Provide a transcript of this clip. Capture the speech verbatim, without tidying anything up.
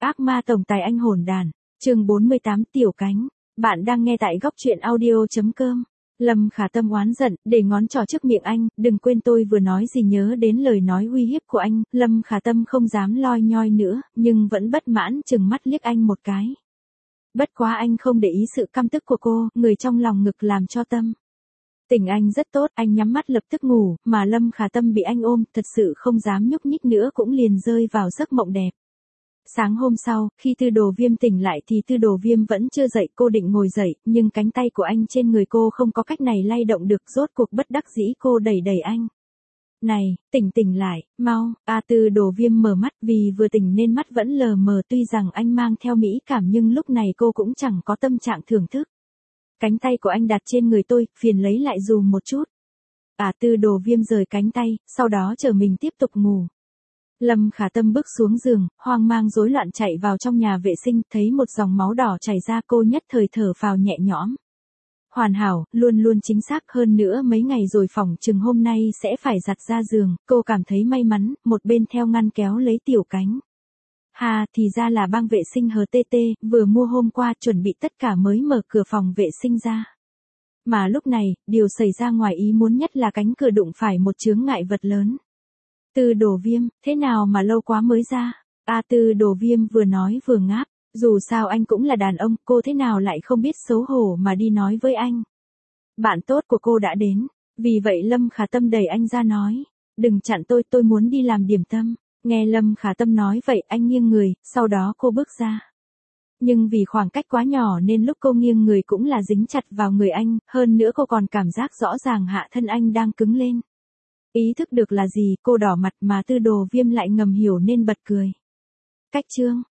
Ác ma tổng tài anh hồn đàn, chương bốn mươi tám tiểu cánh. Bạn đang nghe tại góc truyện audio chấm com. Lâm Khả Tâm oán giận, để ngón trỏ trước miệng anh, đừng quên tôi vừa nói gì nhớ đến lời nói uy hiếp của anh. Lâm Khả Tâm không dám loi nhoi nữa, nhưng vẫn bất mãn chừng mắt liếc anh một cái. Bất quá anh không để ý sự căm tức của cô, người trong lòng ngực làm cho Tâm. Tình anh rất tốt, anh nhắm mắt lập tức ngủ, mà Lâm Khả Tâm bị anh ôm, thật sự không dám nhúc nhích nữa cũng liền rơi vào giấc mộng đẹp. Sáng hôm sau, khi Tư Đồ Viêm tỉnh lại thì Tư Đồ Viêm vẫn chưa dậy, cô định ngồi dậy, nhưng cánh tay của anh trên người cô không có cách này lay động được, rốt cuộc bất đắc dĩ cô đẩy đẩy anh. Này, tỉnh tỉnh lại, mau, a Tư Đồ Viêm mở mắt vì vừa tỉnh nên mắt vẫn lờ mờ, tuy rằng anh mang theo mỹ cảm nhưng lúc này cô cũng chẳng có tâm trạng thưởng thức. Cánh tay của anh đặt trên người tôi, phiền lấy lại dù một chút. À Tư Đồ Viêm rời cánh tay, sau đó chờ mình tiếp tục ngủ. Lâm Khả Tâm bước xuống giường, hoang mang rối loạn chạy vào trong nhà vệ sinh, thấy một dòng máu đỏ chảy ra, cô nhất thời thở phào nhẹ nhõm. Hoàn hảo, luôn luôn chính xác, hơn nữa mấy ngày rồi phỏng chừng hôm nay sẽ phải giặt ra giường, cô cảm thấy may mắn, một bên theo ngăn kéo lấy tiểu cánh. Hà, thì ra là băng vệ sinh hờ tê tê, vừa mua hôm qua, chuẩn bị tất cả mới mở cửa phòng vệ sinh ra. Mà lúc này, điều xảy ra ngoài ý muốn nhất là cánh cửa đụng phải một chướng ngại vật lớn. Tư Đồ Viêm, thế nào mà lâu quá mới ra? A Tư Đồ Viêm vừa nói vừa ngáp, dù sao anh cũng là đàn ông, cô thế nào lại không biết xấu hổ mà đi nói với anh. Bạn tốt của cô đã đến, vì vậy Lâm Khả Tâm đẩy anh ra nói, đừng chặn tôi, tôi muốn đi làm điểm tâm. Nghe Lâm Khả Tâm nói vậy, anh nghiêng người, sau đó cô bước ra. Nhưng vì khoảng cách quá nhỏ nên lúc cô nghiêng người cũng là dính chặt vào người anh, hơn nữa cô còn cảm giác rõ ràng hạ thân anh đang cứng lên. Ý thức được là gì, cô đỏ mặt mà Tư Đồ Viêm lại ngầm hiểu nên bật cười. Cách chương,